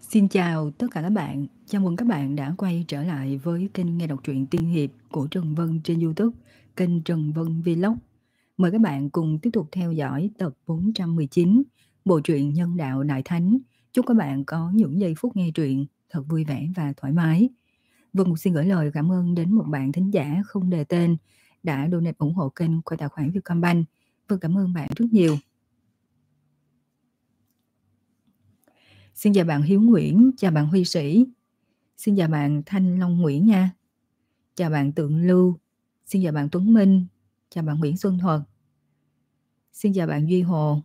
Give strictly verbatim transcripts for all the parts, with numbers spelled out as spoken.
Xin chào tất cả các bạn, chào mừng các bạn đã quay trở lại với kênh nghe đọc truyện tiên hiệp của Trần Vân trên YouTube, kênh Trần Vân Vlog. Mời các bạn cùng tiếp tục theo dõi tập bốn trăm mười chín, bộ truyện Nhân đạo Đại Thánh. Chúc các bạn có những giây phút nghe truyện thật vui vẻ và thoải mái. Vân xin gửi lời cảm ơn đến một bạn thính giả không đề tên đã donate ủng hộ kênh qua tài khoản Vietcombank. Vân cảm ơn bạn rất nhiều. Xin chào bạn Hiếu Nguyễn, chào bạn Huy Sĩ, xin chào bạn Thanh Long Nguyễn nha, chào bạn Tượng Lưu, xin chào bạn Tuấn Minh, chào bạn Nguyễn Xuân Thuật, xin chào bạn Duy Hồ.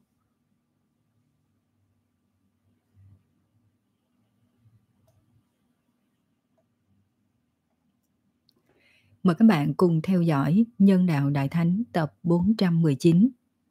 Mời các bạn cùng theo dõi Nhân đạo Đại Thánh tập bốn trăm mười chín.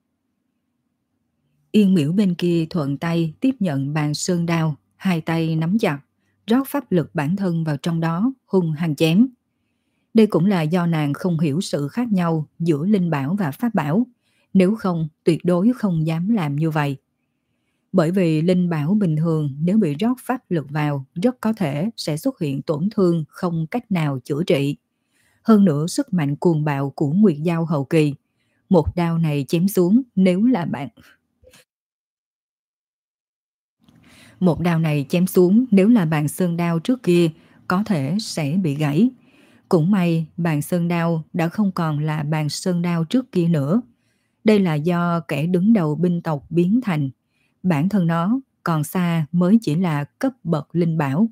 Yên Miễu bên kia thuận tay tiếp nhận bàn sơn đao, hai tay nắm chặt, rót pháp lực bản thân vào trong đó, hung hăng chém. Đây cũng là do nàng không hiểu sự khác nhau giữa linh bảo và pháp bảo, nếu không tuyệt đối không dám làm như vậy. Bởi vì linh bảo bình thường nếu bị rót pháp lực vào rất có thể sẽ xuất hiện tổn thương không cách nào chữa trị. Hơn nữa sức mạnh cuồng bạo của Nguyệt Giao hậu kỳ, một đao này chém xuống nếu là bạn Một đao này chém xuống nếu là bàn sơn đao trước kia có thể sẽ bị gãy. Cũng may bàn sơn đao đã không còn là bàn sơn đao trước kia nữa. Đây là do kẻ đứng đầu binh tộc biến thành. Bản thân nó còn xa mới chỉ là cấp bậc linh bảo.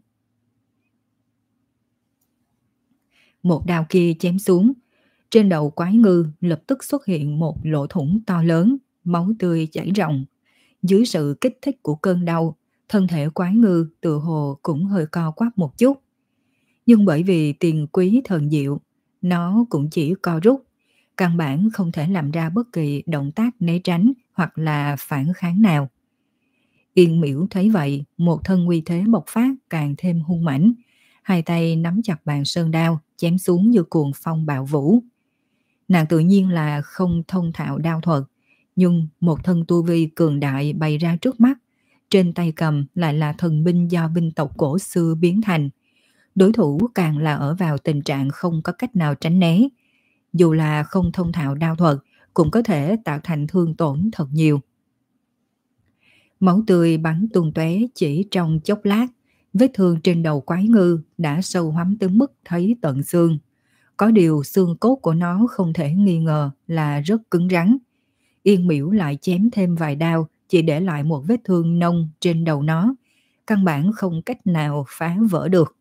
Một đao kia chém xuống, trên đầu quái ngư lập tức xuất hiện một lỗ thủng to lớn, máu tươi chảy ròng. Dưới sự kích thích của cơn đau, thân thể quái ngư tự hồ cũng hơi co quắp một chút. Nhưng bởi vì tiền quý thần diệu, nó cũng chỉ co rút, căn bản không thể làm ra bất kỳ động tác né tránh hoặc là phản kháng nào. Yên Miễu thấy vậy, một thân uy thế bộc phát càng thêm hung mãnh, hai tay nắm chặt bàn sơn đao, chém xuống như cuồng phong bạo vũ. Nàng tự nhiên là không thông thạo đao thuật, nhưng một thân tu vi cường đại bày ra trước mắt, trên tay cầm lại là thần binh do binh tộc cổ xưa biến thành. Đối thủ càng là ở vào tình trạng không có cách nào tránh né. Dù là không thông thạo đao thuật, cũng có thể tạo thành thương tổn thật nhiều. Máu tươi bắn tung tóe chỉ trong chốc lát, vết thương trên đầu quái ngư đã sâu hoắm tới mức thấy tận xương. Có điều xương cốt của nó không thể nghi ngờ là rất cứng rắn. Yên Miễu lại chém thêm vài đao, chỉ để lại một vết thương nông trên đầu nó, căn bản không cách nào phá vỡ được.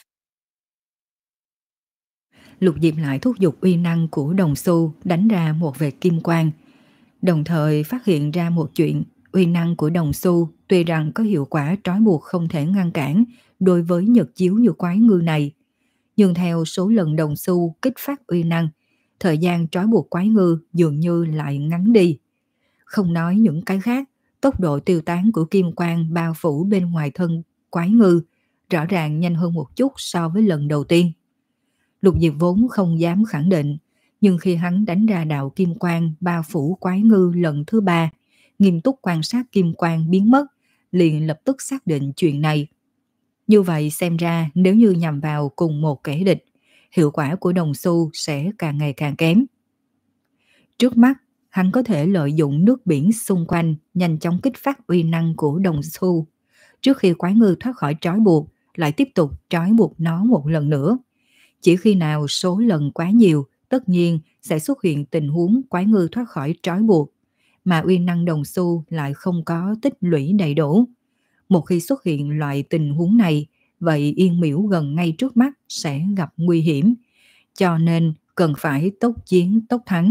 Lục Diệp lại thúc giục uy năng của đồng xu đánh ra một vệt kim quang, đồng thời phát hiện ra một chuyện. Uy năng của đồng xu tuy rằng có hiệu quả trói buộc không thể ngăn cản đối với nhật chiếu như quái ngư này, nhưng theo số lần đồng xu kích phát uy năng, thời gian trói buộc quái ngư dường như lại ngắn đi. Không nói những cái khác, tốc độ tiêu tán của kim quang bao phủ bên ngoài thân quái ngư rõ ràng nhanh hơn một chút so với lần đầu tiên. Lục Diệp vốn không dám khẳng định, nhưng khi hắn đánh ra đạo kim quang bao phủ quái ngư lần thứ ba, nghiêm túc quan sát kim quang biến mất, liền lập tức xác định chuyện này. Như vậy xem ra nếu như nhằm vào cùng một kẻ địch, hiệu quả của đồng xu sẽ càng ngày càng kém. Trước mắt, hắn có thể lợi dụng nước biển xung quanh nhanh chóng kích phát uy năng của đồng xu. Trước khi quái ngư thoát khỏi trói buộc, lại tiếp tục trói buộc nó một lần nữa. Chỉ khi nào số lần quá nhiều, tất nhiên sẽ xuất hiện tình huống quái ngư thoát khỏi trói buộc, mà uy năng đồng xu lại không có tích lũy đầy đủ. Một khi xuất hiện loại tình huống này, vậy Yên Miễu gần ngay trước mắt sẽ gặp nguy hiểm, cho nên cần phải tốc chiến tốc thắng.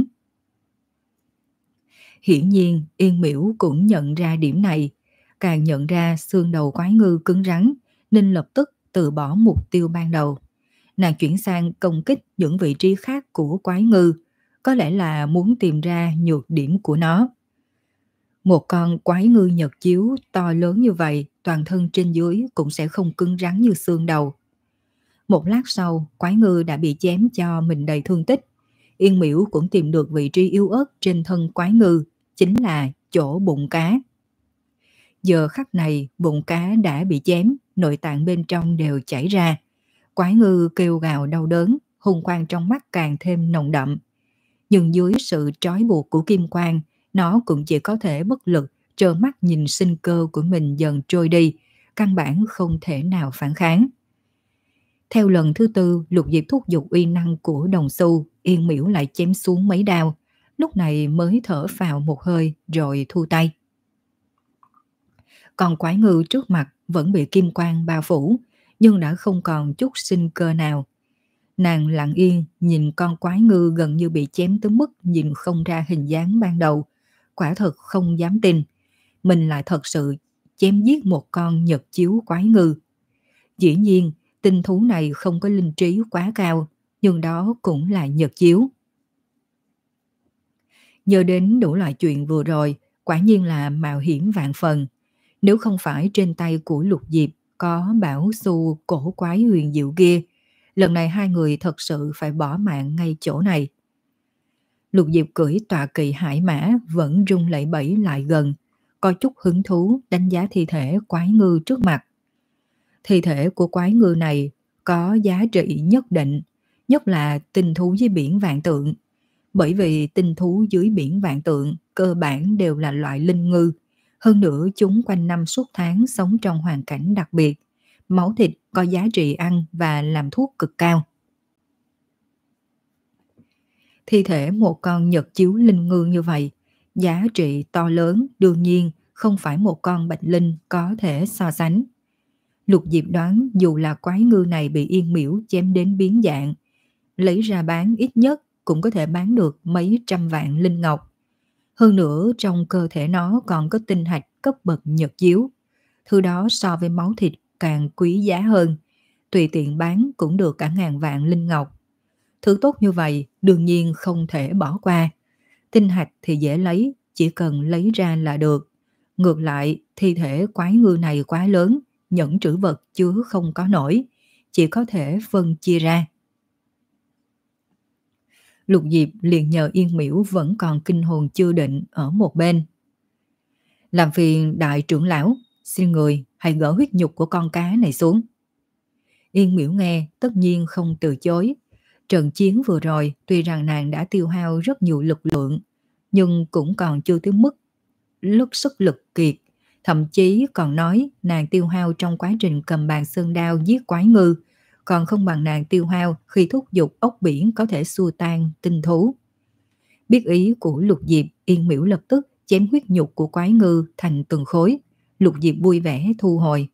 Hiển nhiên Yên Miễu cũng nhận ra điểm này, càng nhận ra xương đầu quái ngư cứng rắn, nên lập tức từ bỏ mục tiêu ban đầu. Nàng chuyển sang công kích những vị trí khác của quái ngư, có lẽ là muốn tìm ra nhược điểm của nó. Một con quái ngư nhật chiếu to lớn như vậy, toàn thân trên dưới cũng sẽ không cứng rắn như xương đầu. Một lát sau, quái ngư đã bị chém cho mình đầy thương tích. Yên Miễu cũng tìm được vị trí yếu ớt trên thân quái ngư, chính là chỗ bụng cá. Giờ khắc này, bụng cá đã bị chém, nội tạng bên trong đều chảy ra. Quái ngư kêu gào đau đớn, hung quang trong mắt càng thêm nồng đậm. Nhưng dưới sự trói buộc của kim quang, nó cũng chỉ có thể bất lực trơ mắt nhìn sinh cơ của mình dần trôi đi, căn bản không thể nào phản kháng. Theo lần thứ tư, Lục Diệp thúc giục uy năng của đồng xu, Yên Miễu lại chém xuống mấy đao, lúc này mới thở phào một hơi rồi thu tay. Còn quái ngư trước mặt vẫn bị kim quang bao phủ, nhưng đã không còn chút sinh cơ nào. Nàng lặng yên nhìn con quái ngư gần như bị chém tới mức nhìn không ra hình dáng ban đầu, quả thật không dám tin. Mình lại thật sự chém giết một con nhật chiếu quái ngư. Dĩ nhiên, tinh thú này không có linh trí quá cao, nhưng đó cũng là nhật chiếu. Nhớ đến đủ loại chuyện vừa rồi, quả nhiên là mạo hiểm vạn phần. Nếu không phải trên tay của Lục Diệp có bảo xu cổ quái huyền diệu kia, lần này hai người thật sự phải bỏ mạng ngay chỗ này. Lục Diệp cưỡi tọa kỵ hải mã vẫn rung lẩy bẩy lại gần, có chút hứng thú đánh giá thi thể quái ngư trước mặt. Thi thể của quái ngư này có giá trị nhất định, nhất là tinh thú dưới biển vạn tượng. Bởi vì tinh thú dưới biển vạn tượng cơ bản đều là loại linh ngư, hơn nữa chúng quanh năm suốt tháng sống trong hoàn cảnh đặc biệt, máu thịt có giá trị ăn và làm thuốc cực cao. Thi thể một con nhật chiếu linh ngư như vậy, giá trị to lớn, đương nhiên không phải một con bạch linh có thể so sánh. Lục Diệp đoán dù là quái ngư này bị Yên Miễu chém đến biến dạng, lấy ra bán ít nhất cũng có thể bán được mấy trăm vạn linh ngọc. Hơn nữa trong cơ thể nó còn có tinh hạch cấp bậc nhật chiếu, thứ đó so với máu thịt càng quý giá hơn, tùy tiện bán cũng được cả ngàn vạn linh ngọc. Thứ tốt như vậy đương nhiên không thể bỏ qua. Tinh hạch thì dễ lấy, chỉ cần lấy ra là được. Ngược lại, thi thể quái ngư này quá lớn, nhẫn trữ vật chứa không có nổi, chỉ có thể phân chia ra. Lục Diệp liền nhờ Yên Miễu vẫn còn kinh hồn chưa định ở một bên. Làm phiền đại trưởng lão, xin người hãy gỡ huyết nhục của con cá này xuống. Yên Miễu nghe tất nhiên không từ chối. Trận chiến vừa rồi tuy rằng nàng đã tiêu hao rất nhiều lực lượng, nhưng cũng còn chưa tới mức lúc sức lực kiệt. Thậm chí còn nói nàng tiêu hao trong quá trình cầm bàn sơn đao giết quái ngư, còn không bằng nàng tiêu hao khi thúc giục ốc biển có thể xua tan tinh thú. Biết ý của Lục Diệp, Yên Miễu lập tức chém huyết nhục của quái ngư thành từng khối. Lục Diệp vui vẻ thu hồi.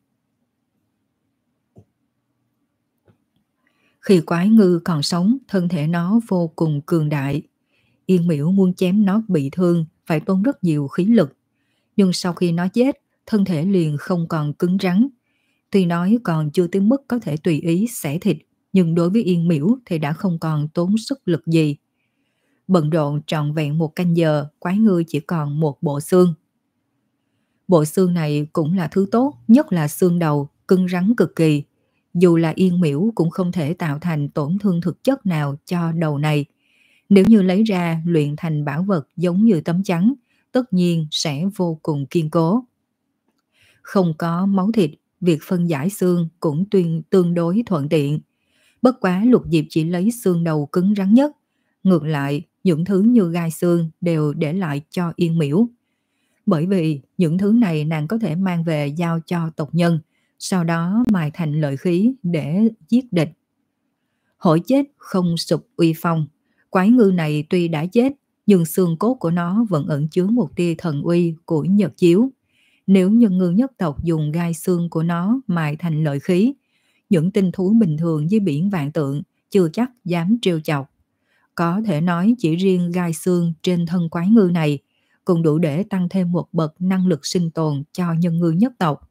Khi quái ngư còn sống, thân thể nó vô cùng cường đại. Yên Miễu muốn chém nó bị thương phải tốn rất nhiều khí lực. Nhưng sau khi nó chết, thân thể liền không còn cứng rắn. Tuy nói còn chưa tới mức có thể tùy ý xẻ thịt, nhưng đối với Yên Miễu thì đã không còn tốn sức lực gì. Bận rộn trọn vẹn một canh giờ, quái ngư chỉ còn một bộ xương. Bộ xương này cũng là thứ tốt, nhất là xương đầu, cứng rắn cực kỳ. Dù là Yên Miễu cũng không thể tạo thành tổn thương thực chất nào cho đầu này. Nếu như lấy ra luyện thành bảo vật giống như tấm chắn, tất nhiên sẽ vô cùng kiên cố. Không có máu thịt, việc phân giải xương cũng tuyên tương đối thuận tiện. Bất quá Lục Diệp chỉ lấy xương đầu cứng rắn nhất. Ngược lại, những thứ như gai xương đều để lại cho Yên Miễu. Bởi vì những thứ này nàng có thể mang về giao cho tộc nhân, sau đó mài thành lợi khí để giết địch. Hổ chết không sụp uy phong. Quái ngư này tuy đã chết, nhưng xương cốt của nó vẫn ẩn chứa một tia thần uy của nhật chiếu. Nếu nhân ngư nhất tộc dùng gai xương của nó mài thành lợi khí, những tinh thú bình thường dưới biển vạn tượng chưa chắc dám trêu chọc. Có thể nói chỉ riêng gai xương trên thân quái ngư này cũng đủ để tăng thêm một bậc năng lực sinh tồn cho nhân ngư nhất tộc.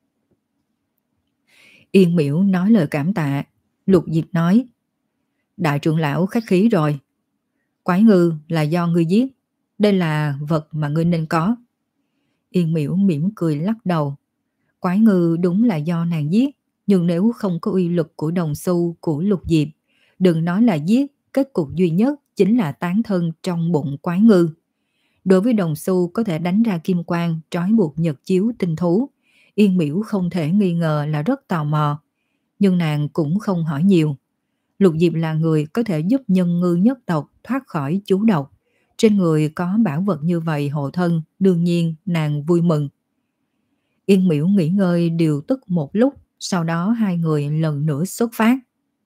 Yên Miễu nói lời cảm tạ. Lục Diệp nói: Đại trưởng lão khách khí rồi. Quái ngư là do ngươi giết, đây là vật mà ngươi nên có. Yên Miễu mỉm cười lắc đầu. Quái ngư đúng là do nàng giết, nhưng nếu không có uy lực của đồng xu của Lục Diệp, đừng nói là giết, kết cục duy nhất chính là tán thân trong bụng quái ngư. Đối với đồng xu có thể đánh ra kim quang trói buộc nhật chiếu tinh thú, Yên Miễu không thể nghi ngờ là rất tò mò, nhưng nàng cũng không hỏi nhiều. Lục Diệp là người có thể giúp nhân ngư nhất tộc thoát khỏi chú độc. Trên người có bảo vật như vậy hộ thân, đương nhiên nàng vui mừng. Yên Miễu nghỉ ngơi điều tức một lúc, sau đó hai người lần nữa xuất phát.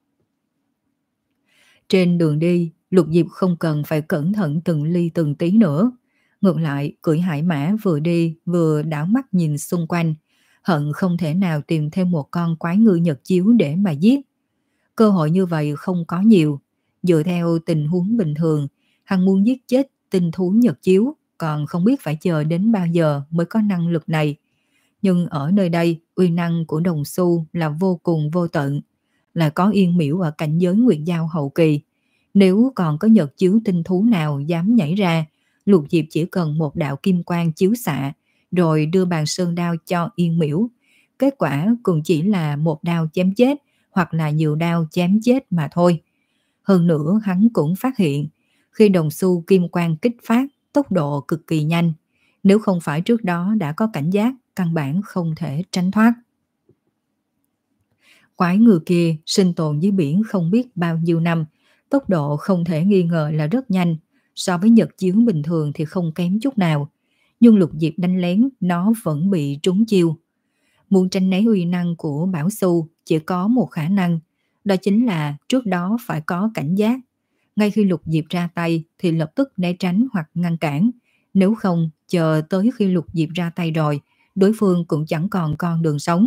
Trên đường đi, Lục Diệp không cần phải cẩn thận từng ly từng tí nữa. Ngược lại, cưỡi hải mã vừa đi vừa đảo mắt nhìn xung quanh, hận không thể nào tìm thêm một con quái ngư nhật chiếu để mà giết. Cơ hội như vậy không có nhiều. Dựa theo tình huống bình thường, hắn muốn giết chết tinh thú nhật chiếu, còn không biết phải chờ đến bao giờ mới có năng lực này. Nhưng ở nơi đây, uy năng của đồng xu là vô cùng vô tận, là có Yên Miễu ở cảnh giới Nguyệt Giao hậu kỳ. Nếu còn có nhật chiếu tinh thú nào dám nhảy ra, Lục Diệp chỉ cần một đạo kim quang chiếu xạ, rồi đưa bàn sơn đao cho Yên Miễu. Kết quả cũng chỉ là một đao chém chết, hoặc là nhiều đao chém chết mà thôi. Hơn nữa hắn cũng phát hiện, khi đồng xu kim quang kích phát, tốc độ cực kỳ nhanh. Nếu không phải trước đó đã có cảnh giác, căn bản không thể tránh thoát. Quái ngư kia sinh tồn dưới biển không biết bao nhiêu năm, tốc độ không thể nghi ngờ là rất nhanh, so với nhật chiếu bình thường thì không kém chút nào. Nhưng Lục Diệp đánh lén, nó vẫn bị trúng chiêu. Muốn tránh né uy năng của Bảo Xu chỉ có một khả năng, đó chính là trước đó phải có cảnh giác. Ngay khi Lục Diệp ra tay thì lập tức né tránh hoặc ngăn cản. Nếu không, chờ tới khi Lục Diệp ra tay rồi, đối phương cũng chẳng còn con đường sống.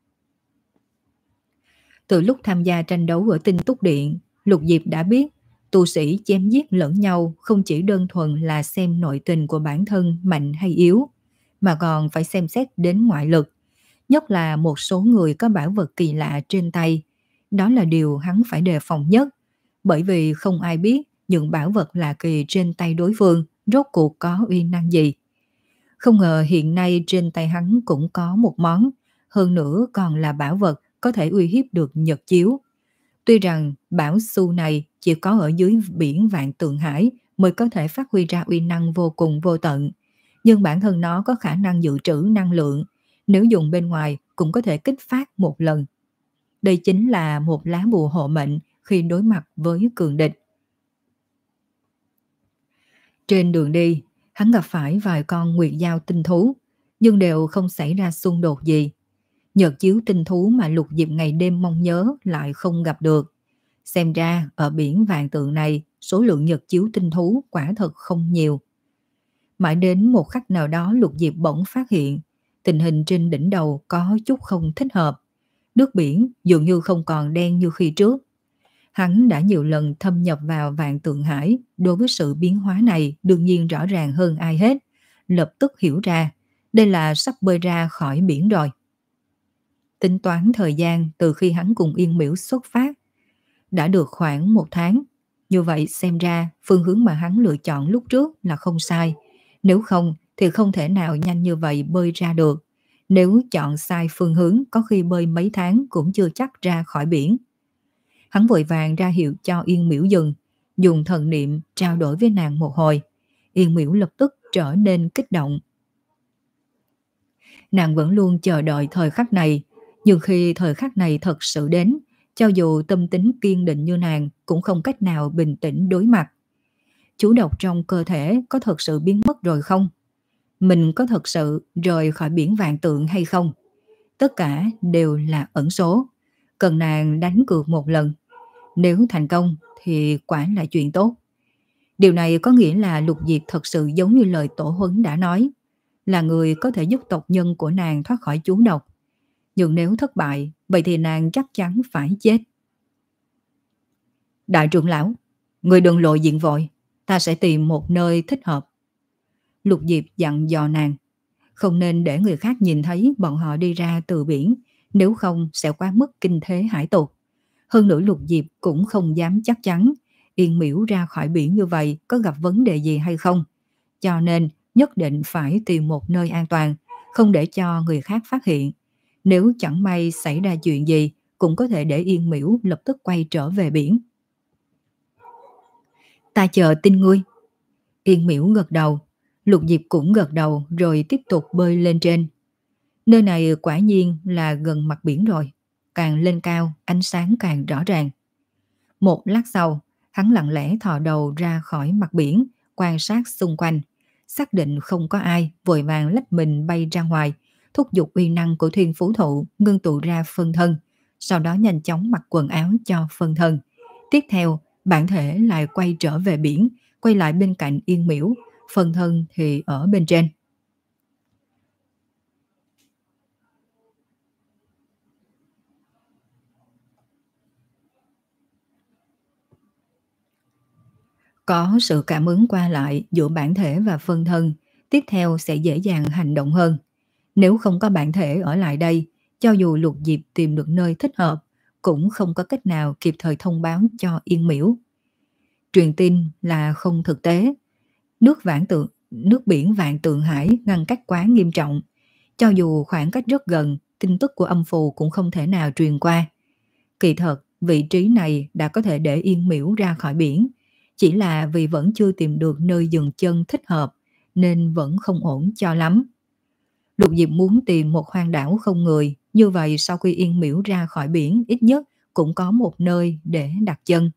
Từ lúc tham gia tranh đấu ở Tinh Túc Điện, Lục Diệp đã biết tu sĩ chém giết lẫn nhau không chỉ đơn thuần là xem nội tình của bản thân mạnh hay yếu, mà còn phải xem xét đến ngoại lực, nhất là một số người có bảo vật kỳ lạ trên tay. Đó là điều hắn phải đề phòng nhất, bởi vì không ai biết những bảo vật lạ kỳ trên tay đối phương rốt cuộc có uy năng gì. Không ngờ hiện nay trên tay hắn cũng có một món, hơn nữa còn là bảo vật có thể uy hiếp được nhật chiếu. Tuy rằng bảo xu này chỉ có ở dưới biển Vạn Tượng Hải mới có thể phát huy ra uy năng vô cùng vô tận, nhưng bản thân nó có khả năng dự trữ năng lượng, nếu dùng bên ngoài cũng có thể kích phát một lần. Đây chính là một lá bùa hộ mệnh khi đối mặt với cường địch. Trên đường đi, hắn gặp phải vài con nguyệt giao tinh thú, nhưng đều không xảy ra xung đột gì. Nhật chiếu tinh thú mà Lục Diệp ngày đêm mong nhớ lại không gặp được. Xem ra ở biển Vạn Tượng này, số lượng nhật chiếu tinh thú quả thật không nhiều. Mãi đến một khắc nào đó Lục Diệp bỗng phát hiện, tình hình trên đỉnh đầu có chút không thích hợp. Nước biển dường như không còn đen như khi trước. Hắn đã nhiều lần thâm nhập vào Vạn Tượng Hải, đối với sự biến hóa này đương nhiên rõ ràng hơn ai hết. Lập tức hiểu ra, đây là sắp bơi ra khỏi biển rồi. Tính toán thời gian từ khi hắn cùng Yên Miễu xuất phát, đã được khoảng một tháng. Như vậy xem ra phương hướng mà hắn lựa chọn lúc trước là không sai. Nếu không thì không thể nào nhanh như vậy bơi ra được. Nếu chọn sai phương hướng, có khi bơi mấy tháng cũng chưa chắc ra khỏi biển. Hắn vội vàng ra hiệu cho Yên Miễu dừng, dùng thần niệm trao đổi với nàng một hồi. Yên Miễu lập tức trở nên kích động. Nàng vẫn luôn chờ đợi thời khắc này, nhưng khi thời khắc này thật sự đến, cho dù tâm tính kiên định như nàng cũng không cách nào bình tĩnh đối mặt. Chú độc trong cơ thể có thật sự biến mất rồi không? Mình có thật sự rời khỏi biển Vạn Tượng hay không? Tất cả đều là ẩn số, cần nàng đánh cược một lần. Nếu thành công thì quả là chuyện tốt. Điều này có nghĩa là Lục Diệp thật sự giống như lời tổ huấn đã nói, là người có thể giúp tộc nhân của nàng thoát khỏi chú độc. Nhưng nếu thất bại, vậy thì nàng chắc chắn phải chết. Đại trưởng lão, người đừng lộ diện vội, ta sẽ tìm một nơi thích hợp. Lục Diệp dặn dò nàng, không nên để người khác nhìn thấy bọn họ đi ra từ biển, nếu không sẽ quá mức kinh thế hải tục. Hơn nữa Lục Diệp cũng không dám chắc chắn Yên Miễu ra khỏi biển như vậy có gặp vấn đề gì hay không. Cho nên nhất định phải tìm một nơi an toàn, không để cho người khác phát hiện. Nếu chẳng may xảy ra chuyện gì, cũng có thể để Yên Miễu lập tức quay trở về biển. Ta chờ tin ngươi. Yên Miễu gật đầu, Lục Diệp cũng gật đầu rồi tiếp tục bơi lên trên. Nơi này quả nhiên là gần mặt biển rồi. Càng lên cao, ánh sáng càng rõ ràng. Một lát sau, hắn lặng lẽ thò đầu ra khỏi mặt biển, quan sát xung quanh. Xác định không có ai, vội vàng lách mình bay ra ngoài, thúc giục uy năng của thiên phú thụ ngưng tụ ra phân thân. Sau đó nhanh chóng mặc quần áo cho phân thân. Tiếp theo, bản thể lại quay trở về biển, quay lại bên cạnh Yên Miễu, phân thân thì ở bên trên. Có sự cảm ứng qua lại giữa bản thể và phân thân, tiếp theo sẽ dễ dàng hành động hơn. Nếu không có bản thể ở lại đây, cho dù Lục Diệp tìm được nơi thích hợp, cũng không có cách nào kịp thời thông báo cho Yên Miễu. Truyền tin là không thực tế. Nước vạn tượng, nước biển Vạn Tượng Hải ngăn cách quá nghiêm trọng. Cho dù khoảng cách rất gần, tin tức của âm phù cũng không thể nào truyền qua. Kỳ thật, vị trí này đã có thể để Yên Miễu ra khỏi biển, chỉ là vì vẫn chưa tìm được nơi dừng chân thích hợp, nên vẫn không ổn cho lắm. Lục Diệp muốn tìm một hoang đảo không người, như vậy sau khi Yên Miễu ra khỏi biển, ít nhất cũng có một nơi để đặt chân.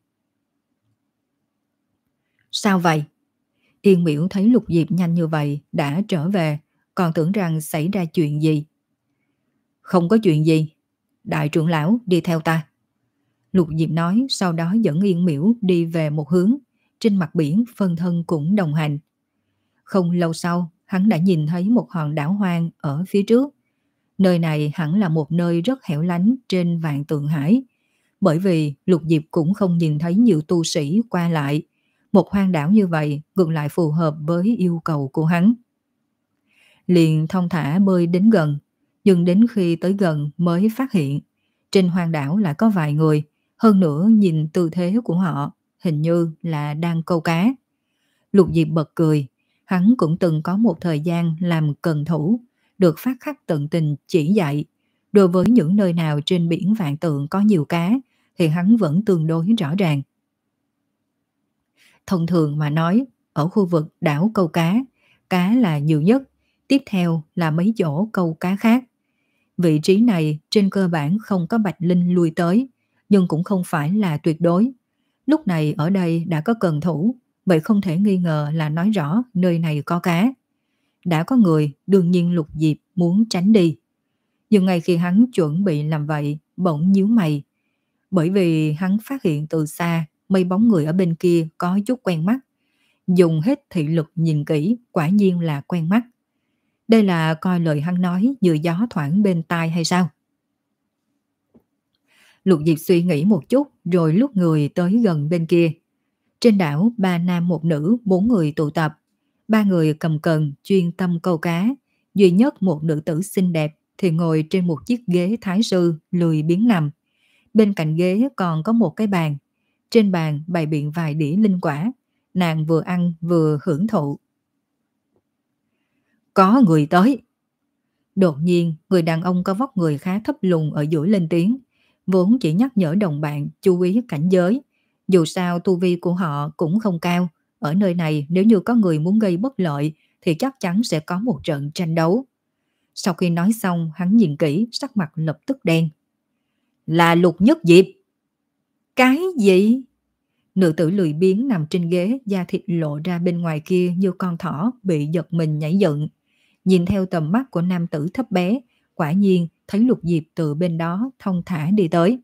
Sao vậy? Yên Miễu thấy Lục Diệp nhanh như vậy đã trở về, còn tưởng rằng xảy ra chuyện gì. Không có chuyện gì, đại trưởng lão đi theo ta. Lục Diệp nói, sau đó dẫn Yên Miễu đi về một hướng, trên mặt biển phân thân cũng đồng hành. Không lâu sau, hắn đã nhìn thấy một hòn đảo hoang ở phía trước. Nơi này hẳn là một nơi rất hẻo lánh trên Vạn Tượng Hải, bởi vì Lục Diệp cũng không nhìn thấy nhiều tu sĩ qua lại. Một hoang đảo như vậy ngược lại phù hợp với yêu cầu của hắn. Liền thong thả bơi đến gần, nhưng đến khi tới gần mới phát hiện trên hoang đảo lại có vài người, hơn nữa nhìn tư thế của họ hình như là đang câu cá. Lục Diệp bật cười, hắn cũng từng có một thời gian làm cần thủ, được phát khắc tận tình chỉ dạy. Đối với những nơi nào trên biển Vạn Tượng có nhiều cá thì hắn vẫn tương đối rõ ràng. Thông thường mà nói, ở khu vực đảo câu cá, cá là nhiều nhất, tiếp theo là mấy chỗ câu cá khác. Vị trí này trên cơ bản không có Bạch Linh lui tới, nhưng cũng không phải là tuyệt đối. Lúc này ở đây đã có cần thủ, vậy không thể nghi ngờ là nói rõ nơi này có cá. Đã có người, đương nhiên Lục Diệp muốn tránh đi. Nhưng ngay khi hắn chuẩn bị làm vậy, bỗng nhíu mày. Bởi vì hắn phát hiện từ xa, mấy bóng người ở bên kia có chút quen mắt. Dùng hết thị lực nhìn kỹ, quả nhiên là quen mắt. Đây là coi lời hắn nói như gió thoảng bên tai hay sao? Lục Diệp suy nghĩ một chút rồi lúc người tới gần bên kia. Trên đảo ba nam một nữ, bốn người tụ tập. Ba người cầm cần chuyên tâm câu cá. Duy nhất một nữ tử xinh đẹp thì ngồi trên một chiếc ghế thái sư lười biếng nằm. Bên cạnh ghế còn có một cái bàn. Trên bàn bày biện vài đĩa linh quả. Nàng vừa ăn vừa hưởng thụ. Có người tới. Đột nhiên, người đàn ông có vóc người khá thấp lùn ở giữa lên tiếng, vốn chỉ nhắc nhở đồng bạn chú ý cảnh giới. Dù sao tu vi của họ cũng không cao, ở nơi này nếu như có người muốn gây bất lợi thì chắc chắn sẽ có một trận tranh đấu. Sau khi nói xong, hắn nhìn kỹ, sắc mặt lập tức đen. Là Lục Nhất Diệp. Cái gì? Nữ tử lười biếng nằm trên ghế, da thịt lộ ra bên ngoài kia như con thỏ bị giật mình nhảy dựng. Nhìn theo tầm mắt của nam tử thấp bé, quả nhiên thấy Lục Diệp từ bên đó thong thả đi tới.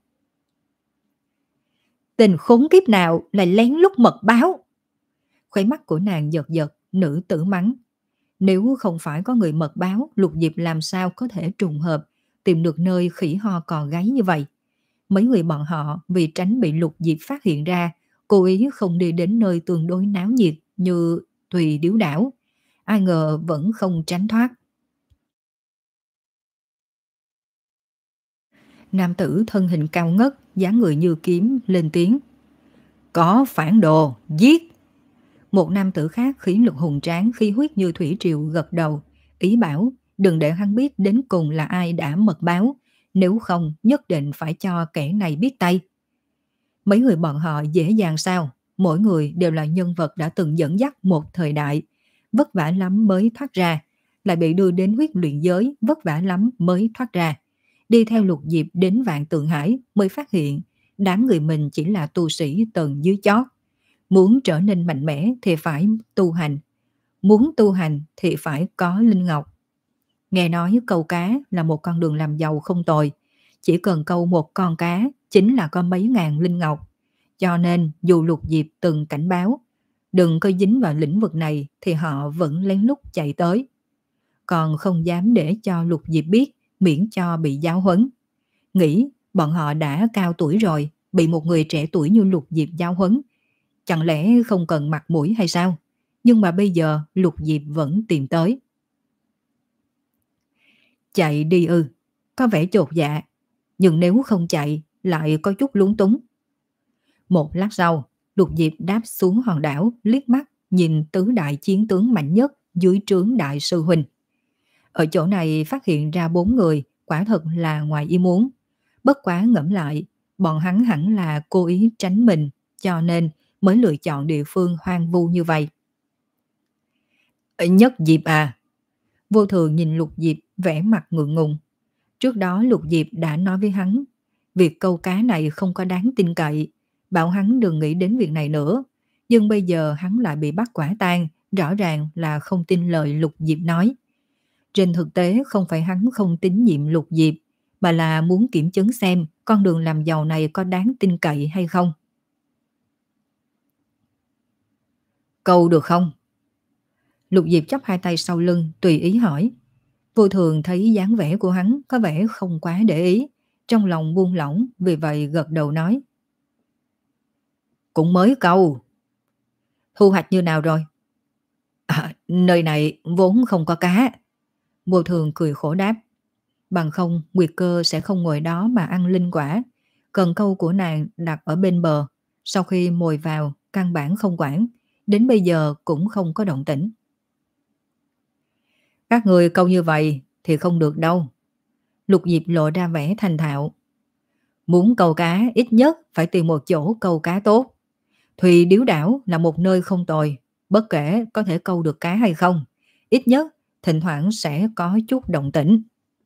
Tình khốn kiếp nào lại lén lút mật báo? Khóe mắt của nàng giật giật, nữ tử mắng. Nếu không phải có người mật báo, Lục Diệp làm sao có thể trùng hợp tìm được nơi khỉ ho cò gáy như vậy. Mấy người bọn họ vì tránh bị Lục Diệp phát hiện ra, cố ý không đi đến nơi tương đối náo nhiệt như Tùy Điếu Đảo. Ai ngờ vẫn không tránh thoát. Nam tử thân hình cao ngất, dáng người như kiếm, lên tiếng. Có phản đồ, giết! Một nam tử khác khí lực hùng tráng, khí huyết như thủy triều gật đầu, ý bảo đừng để hắn biết đến cùng là ai đã mật báo, nếu không nhất định phải cho kẻ này biết tay. Mấy người bọn họ dễ dàng sao? Mỗi người đều là nhân vật đã từng dẫn dắt một thời đại, vất vả lắm mới thoát ra. lại bị đưa đến huyết luyện giới vất vả lắm mới thoát ra. Đi theo Lục Diệp đến Vạn Tượng Hải mới phát hiện đám người mình chỉ là tu sĩ tầng dưới chót. Muốn trở nên mạnh mẽ thì phải tu hành. Muốn tu hành thì phải có linh ngọc. Nghe nói câu cá là một con đường làm giàu không tồi. Chỉ cần câu một con cá chính là có mấy ngàn linh ngọc. Cho nên dù Lục Diệp từng cảnh báo đừng có dính vào lĩnh vực này thì họ vẫn lén lút chạy tới. Còn không dám để cho Lục Diệp biết miễn cho bị giáo huấn. Nghĩ bọn họ đã cao tuổi rồi, bị một người trẻ tuổi như Lục Diệp giáo huấn. Chẳng lẽ không cần mặt mũi hay sao? Nhưng mà bây giờ Lục Diệp vẫn tìm tới. Chạy đi ư, có vẻ chột dạ, nhưng nếu không chạy lại có chút lúng túng. Một lát sau, Lục Diệp đáp xuống hòn đảo, liếc mắt nhìn tứ đại chiến tướng mạnh nhất dưới trướng đại sư huynh. Ở chỗ này phát hiện ra bốn người, quả thật là ngoài ý muốn. Bất quá ngẫm lại, bọn hắn hẳn là cố ý tránh mình, cho nên mới lựa chọn địa phương hoang vu như vậy. Nhất Diệp à? Vô Thường nhìn Lục Diệp vẻ mặt ngượng ngùng. Trước đó Lục Diệp đã nói với hắn, việc câu cá này không có đáng tin cậy, bảo hắn đừng nghĩ đến việc này nữa. Nhưng bây giờ hắn lại bị bắt quả tang, rõ ràng là không tin lời Lục Diệp nói. Trên thực tế không phải hắn không tín nhiệm Lục Diệp, mà là muốn kiểm chứng xem con đường làm giàu này có đáng tin cậy hay không. Câu được không? Lục Diệp chắp hai tay sau lưng, tùy ý hỏi. Vô Thường thấy dáng vẻ của hắn có vẻ không quá để ý, trong lòng buông lỏng, vì vậy gật đầu nói. Cũng mới câu. Thu hoạch như nào rồi? À, nơi này vốn không có cá. Vô Thường cười khổ đáp. Bằng không, Nguyệt Cơ sẽ không ngồi đó mà ăn linh quả. Cần câu của nàng đặt ở bên bờ. Sau khi mồi vào, căn bản không quản. Đến bây giờ cũng không có động tĩnh. Các người câu như vậy thì không được đâu. Lục Diệp lộ ra vẻ thành thạo. Muốn câu cá ít nhất phải tìm một chỗ câu cá tốt. Thùy Điếu Đảo là một nơi không tồi. Bất kể có thể câu được cá hay không, ít nhất thỉnh thoảng sẽ có chút động tĩnh.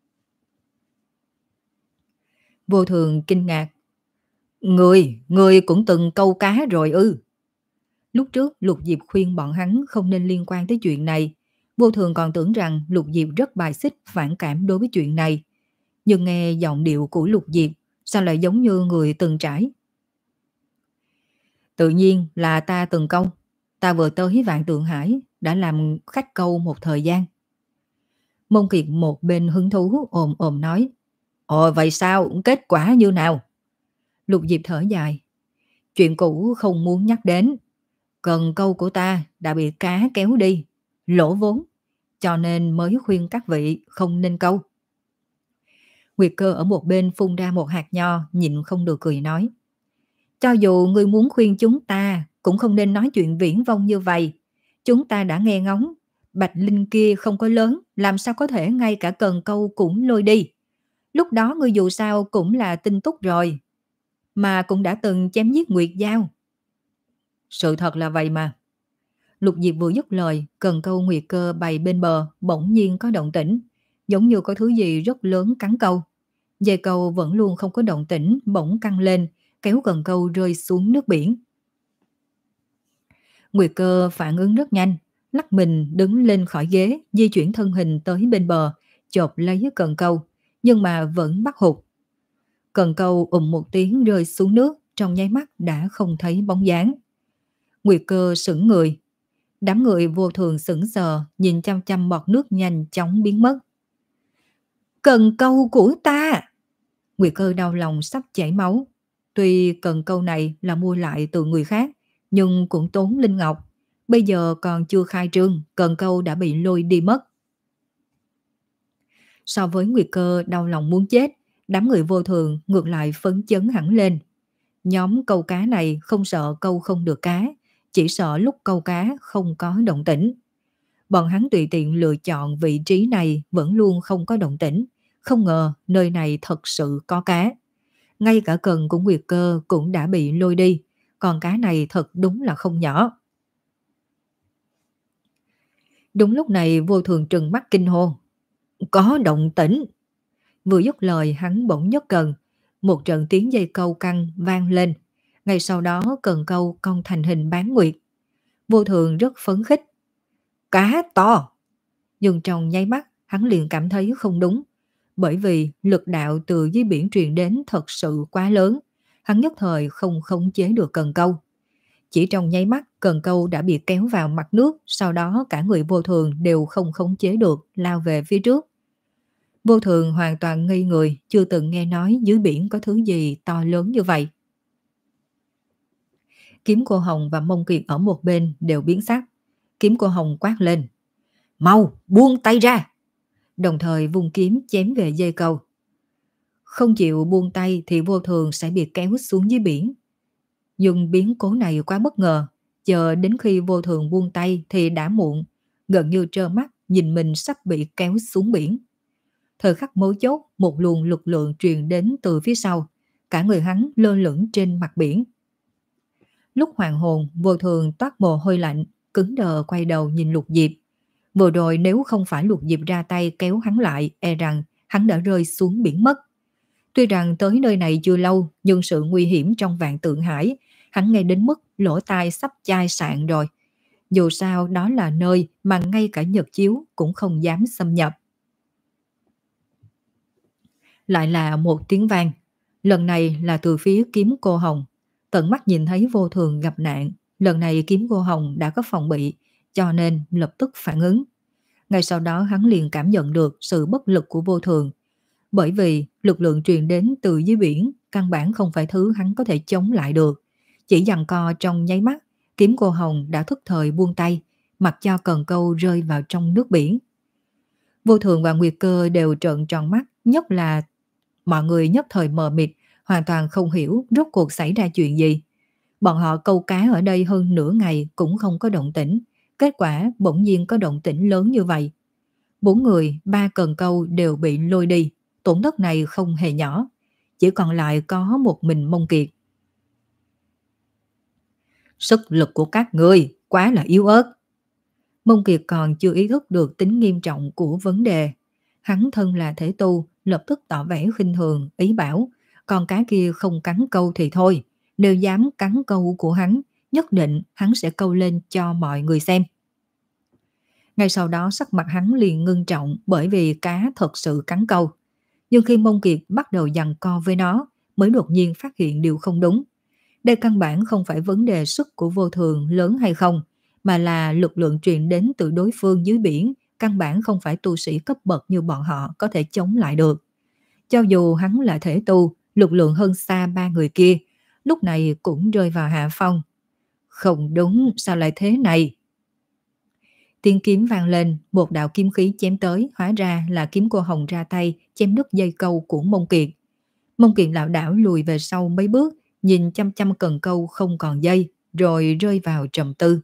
Vô Thường kinh ngạc. Người, người cũng từng câu cá rồi ư? Lúc trước Lục Diệp khuyên bọn hắn không nên liên quan tới chuyện này. Vô Thường còn tưởng rằng Lục Diệp rất bài xích phản cảm đối với chuyện này. Nhưng nghe giọng điệu của Lục Diệp sao lại giống như người từng trải. Tự nhiên là ta từng câu. Ta vừa tới Vạn Tượng Hải đã làm khách câu một thời gian. Mông Kiệt một bên hứng thú ồm ồm nói. Ồ vậy sao? Kết quả như nào? Lục Diệp thở dài. Chuyện cũ không muốn nhắc đến. Cần câu của ta đã bị cá kéo đi, lỗ vốn, cho nên mới khuyên các vị không nên câu. Nguyệt Cơ ở một bên phun ra một hạt nho, nhịn không được cười nói. Cho dù ngươi muốn khuyên chúng ta, cũng không nên nói chuyện viển vông như vậy. Chúng ta đã nghe ngóng, Bạch Linh kia không có lớn, làm sao có thể ngay cả cần câu cũng lôi đi. Lúc đó ngươi dù sao cũng là tinh túc rồi, mà cũng đã từng chém giết Nguyệt Giao. Sự thật là vậy mà. Lục Diệp vừa dứt lời, cần câu Nguyệt Cơ bày bên bờ bỗng nhiên có động tĩnh, giống như có thứ gì rất lớn cắn câu. Dây câu vẫn luôn không có động tĩnh, bỗng căng lên, kéo cần câu rơi xuống nước biển. Nguyệt Cơ phản ứng rất nhanh, lắc mình đứng lên khỏi ghế, di chuyển thân hình tới bên bờ, chộp lấy cần câu, nhưng mà vẫn bắt hụt. Cần câu ùm một tiếng rơi xuống nước, trong nháy mắt đã không thấy bóng dáng. Nguyệt Cơ sững người. Đám người Vô Thường sững sờ, nhìn chăm chăm bọt nước nhanh chóng biến mất. Cần câu của ta! Nguyệt Cơ đau lòng sắp chảy máu. Tuy cần câu này là mua lại từ người khác, nhưng cũng tốn linh ngọc. Bây giờ còn chưa khai trương, cần câu đã bị lôi đi mất. So với Nguyệt Cơ đau lòng muốn chết, đám người Vô Thường ngược lại phấn chấn hẳn lên. Nhóm câu cá này không sợ câu không được cá, chỉ sợ lúc câu cá không có động tĩnh. Bọn hắn tùy tiện lựa chọn vị trí này vẫn luôn không có động tĩnh, không ngờ nơi này thật sự có cá. Ngay cả cần của Nguyệt Cơ cũng đã bị lôi đi, còn cá này thật đúng là không nhỏ. Đúng lúc này Vô Thường trừng mắt kinh hô. Có động tĩnh. Vừa dứt lời hắn bỗng nhấc cần. Một trận tiếng dây câu căng vang lên. Ngay sau đó cần câu cong thành hình bán nguyệt. Vô Thường rất phấn khích. Cá to! Nhưng trong nháy mắt hắn liền cảm thấy không đúng. Bởi vì lực đạo từ dưới biển truyền đến thật sự quá lớn. Hắn nhất thời không khống chế được cần câu. Chỉ trong nháy mắt cần câu đã bị kéo vào mặt nước. Sau đó cả người Vô Thường đều không khống chế được lao về phía trước. Vô Thường hoàn toàn ngây người, chưa từng nghe nói dưới biển có thứ gì to lớn như vậy. Kiếm cô Hồng và Mông Kiệt ở một bên đều biến sắc. Kiếm cô Hồng quát lên. Mau, buông tay ra! Đồng thời vung kiếm chém về dây câu. Không chịu buông tay thì Vô Thường sẽ bị kéo xuống dưới biển. Nhưng biến cố này quá bất ngờ. Chờ đến khi Vô Thường buông tay thì đã muộn. Gần như trơ mắt nhìn mình sắp bị kéo xuống biển. Thời khắc mấu chốt, một luồng lực lượng truyền đến từ phía sau. Cả người hắn lơ lửng trên mặt biển. Lúc hoàng hồn, Vô Thường toát mồ hôi lạnh, cứng đờ quay đầu nhìn Lục Diệp. Vừa rồi nếu không phải Lục Diệp ra tay kéo hắn lại, e rằng hắn đã rơi xuống biển mất. Tuy rằng tới nơi này chưa lâu, nhưng sự nguy hiểm trong Vạn Tượng Hải, hắn nghe đến mức lỗ tai sắp chai sạn rồi. Dù sao đó là nơi mà ngay cả Nhật Chiếu cũng không dám xâm nhập. Lại là một tiếng vang. Lần này là từ phía kiếm cô Hồng. Tận mắt nhìn thấy Vô Thường gặp nạn. Lần này kiếm cô Hồng đã có phòng bị, cho nên lập tức phản ứng. Ngay sau đó hắn liền cảm nhận được sự bất lực của Vô Thường. Bởi vì lực lượng truyền đến từ dưới biển căn bản không phải thứ hắn có thể chống lại được. Chỉ giằng co trong nháy mắt, kiếm cô Hồng đã thức thời buông tay, mặc cho cần câu rơi vào trong nước biển. Vô Thường và Nguyệt Cơ đều trợn tròn mắt, nhất là mọi người nhất thời mờ mịt, hoàn toàn không hiểu rốt cuộc xảy ra chuyện gì. Bọn họ câu cá ở đây hơn nửa ngày cũng không có động tĩnh, kết quả bỗng nhiên có động tĩnh lớn như vậy. Bốn người, ba cần câu đều bị lôi đi, tổn thất này không hề nhỏ. Chỉ còn lại có một mình Mông Kiệt. Sức lực của các ngươi quá là yếu ớt. Mông Kiệt còn chưa ý thức được tính nghiêm trọng của vấn đề. Hắn thân là thể tu, lập tức tỏ vẻ khinh thường, ý bảo, con cá kia không cắn câu thì thôi, nếu dám cắn câu của hắn, nhất định hắn sẽ câu lên cho mọi người xem. Ngay sau đó sắc mặt hắn liền ngưng trọng bởi vì cá thật sự cắn câu. Nhưng khi Mông Kiệt bắt đầu giằng co với nó, mới đột nhiên phát hiện điều không đúng. Đây căn bản không phải vấn đề sức của Vô Thường lớn hay không, mà là lực lượng truyền đến từ đối phương dưới biển, căn bản không phải tu sĩ cấp bậc như bọn họ có thể chống lại được. Cho dù hắn là thể tu, lực lượng hơn xa ba người kia, lúc này cũng rơi vào hạ phong. Không đúng, sao lại thế này? Tiếng kiếm vang lên, một đạo kiếm khí chém tới, hóa ra là kiếm cô Hồng ra tay chém đứt dây câu của Mông Kiệt. Mông Kiệt lảo đảo lùi về sau mấy bước, nhìn chăm chăm cần câu không còn dây, rồi rơi vào trầm tư.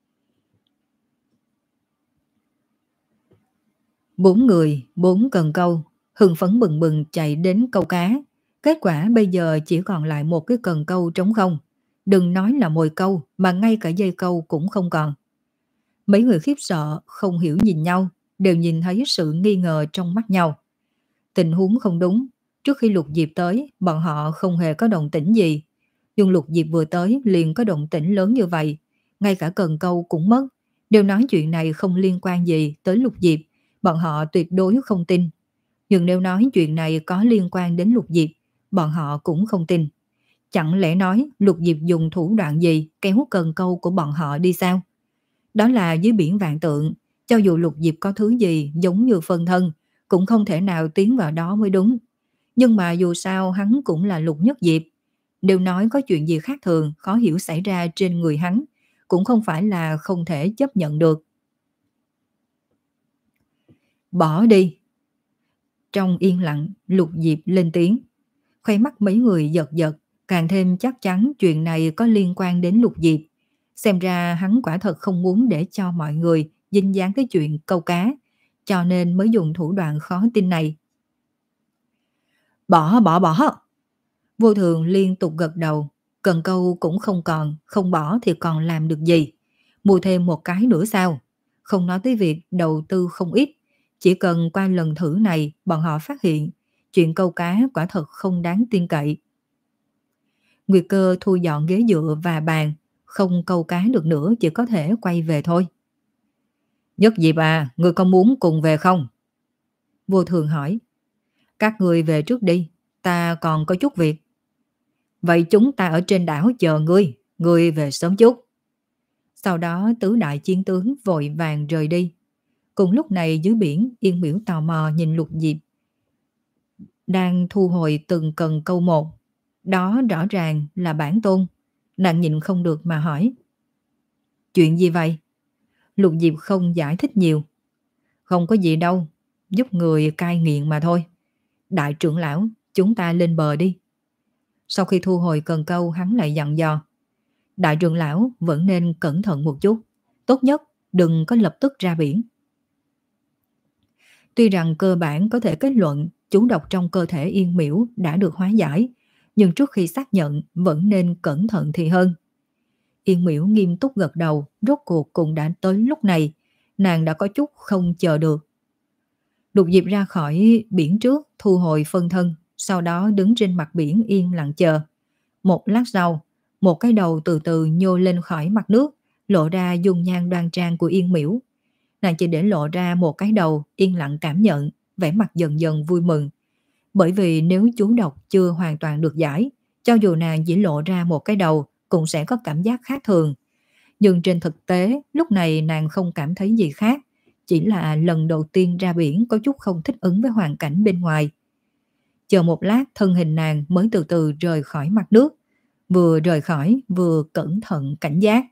Bốn người, bốn cần câu, hưng phấn bừng bừng chạy đến câu cá. Kết quả bây giờ chỉ còn lại một cái cần câu trống không. Đừng nói là mồi câu, mà ngay cả dây câu cũng không còn. Mấy người khiếp sợ, không hiểu nhìn nhau, đều nhìn thấy sự nghi ngờ trong mắt nhau. Tình huống không đúng, trước khi Lục Diệp tới, bọn họ không hề có động tĩnh gì. Nhưng Lục Diệp vừa tới liền có động tĩnh lớn như vậy, ngay cả cần câu cũng mất. Đều nói chuyện này không liên quan gì tới Lục Diệp, bọn họ tuyệt đối không tin. Nhưng nếu nói chuyện này có liên quan đến Lục Diệp, bọn họ cũng không tin. Chẳng lẽ nói Lục Diệp dùng thủ đoạn gì kéo cần câu của bọn họ đi sao? Đó là dưới biển vạn tượng, cho dù Lục Diệp có thứ gì giống như phân thân, cũng không thể nào tiến vào đó mới đúng. Nhưng mà dù sao hắn cũng là Lục Nhất Diệp. Nếu nói có chuyện gì khác thường, khó hiểu xảy ra trên người hắn, cũng không phải là không thể chấp nhận được. Bỏ đi. Trong yên lặng, Lục Diệp lên tiếng. Khoe mắt mấy người giật giật, càng thêm chắc chắn chuyện này có liên quan đến Lục Diệp. Xem ra hắn quả thật không muốn để cho mọi người dính dáng cái chuyện câu cá, cho nên mới dùng thủ đoạn khó tin này. Bỏ, bỏ, bỏ. Vô Thường liên tục gật đầu, cần câu cũng không còn, không bỏ thì còn làm được gì. Mua thêm một cái nữa sao? Không nói tới việc đầu tư không ít, chỉ cần qua lần thử này bọn họ phát hiện chuyện câu cá quả thật không đáng tin cậy. Nguyệt Cơ thu dọn ghế dựa và bàn, không câu cá được nữa chỉ có thể quay về thôi. Nhất Diệp à, ngươi có muốn cùng về không? Vô Thường hỏi. Các ngươi về trước đi, ta còn có chút việc. Vậy chúng ta ở trên đảo chờ ngươi, ngươi về sớm chút. Sau đó tứ đại chiến tướng vội vàng rời đi. Cùng lúc này dưới biển, Yên Miễu tò mò nhìn Lục Diệp đang thu hồi từng cần câu một. Đó rõ ràng là bản tôn. Nàng nhịn không được mà hỏi. Chuyện gì vậy? Lục Diệp không giải thích nhiều. Không có gì đâu, giúp người cai nghiện mà thôi. Đại trưởng lão, chúng ta lên bờ đi. Sau khi thu hồi cần câu, hắn lại dặn dò. Đại trưởng lão vẫn nên cẩn thận một chút. Tốt nhất đừng có lập tức ra biển. Tuy rằng cơ bản có thể kết luận chú độc trong cơ thể Yên Miễu đã được hóa giải, nhưng trước khi xác nhận vẫn nên cẩn thận thì hơn. Yên Miễu nghiêm túc gật đầu, rốt cuộc cũng đã tới lúc này, nàng đã có chút không chờ được. Lục Diệp ra khỏi biển trước, thu hồi phân thân, sau đó đứng trên mặt biển yên lặng chờ. Một lát sau, một cái đầu từ từ nhô lên khỏi mặt nước, lộ ra dung nhan đoan trang của Yên Miễu. Nàng chỉ để lộ ra một cái đầu, yên lặng cảm nhận, vẻ mặt dần dần vui mừng. Bởi vì nếu chú độc chưa hoàn toàn được giải, cho dù nàng chỉ lộ ra một cái đầu cũng sẽ có cảm giác khác thường. Nhưng trên thực tế, lúc này nàng không cảm thấy gì khác, chỉ là lần đầu tiên ra biển có chút không thích ứng với hoàn cảnh bên ngoài. Chờ một lát, thân hình nàng mới từ từ rời khỏi mặt nước, vừa rời khỏi vừa cẩn thận cảnh giác.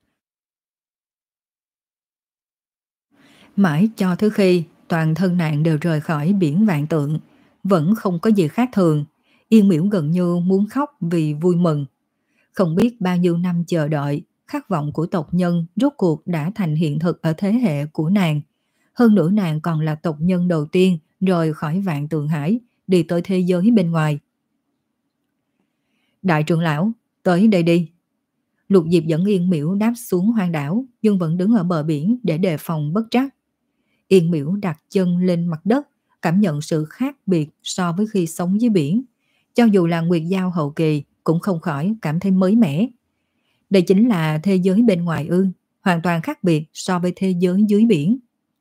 Mãi cho tới khi toàn thân nàng đều rời khỏi biển Vạn Tượng, vẫn không có gì khác thường. Yên Miễu gần như muốn khóc vì vui mừng. Không biết bao nhiêu năm chờ đợi, khát vọng của tộc nhân rốt cuộc đã thành hiện thực ở thế hệ của nàng. Hơn nữa nàng còn là tộc nhân đầu tiên rời khỏi Vạn Tượng Hải, đi tới thế giới bên ngoài. Đại trưởng lão, tới đây đi. Lục Diệp dẫn Yên Miễu đáp xuống hoang đảo, nhưng vẫn đứng ở bờ biển để đề phòng bất trắc. Yên Miễu đặt chân lên mặt đất, cảm nhận sự khác biệt so với khi sống dưới biển. Cho dù là Nguyệt Giao hậu kỳ cũng không khỏi cảm thấy mới mẻ. Đây chính là thế giới bên ngoài ư, hoàn toàn khác biệt so với thế giới dưới biển.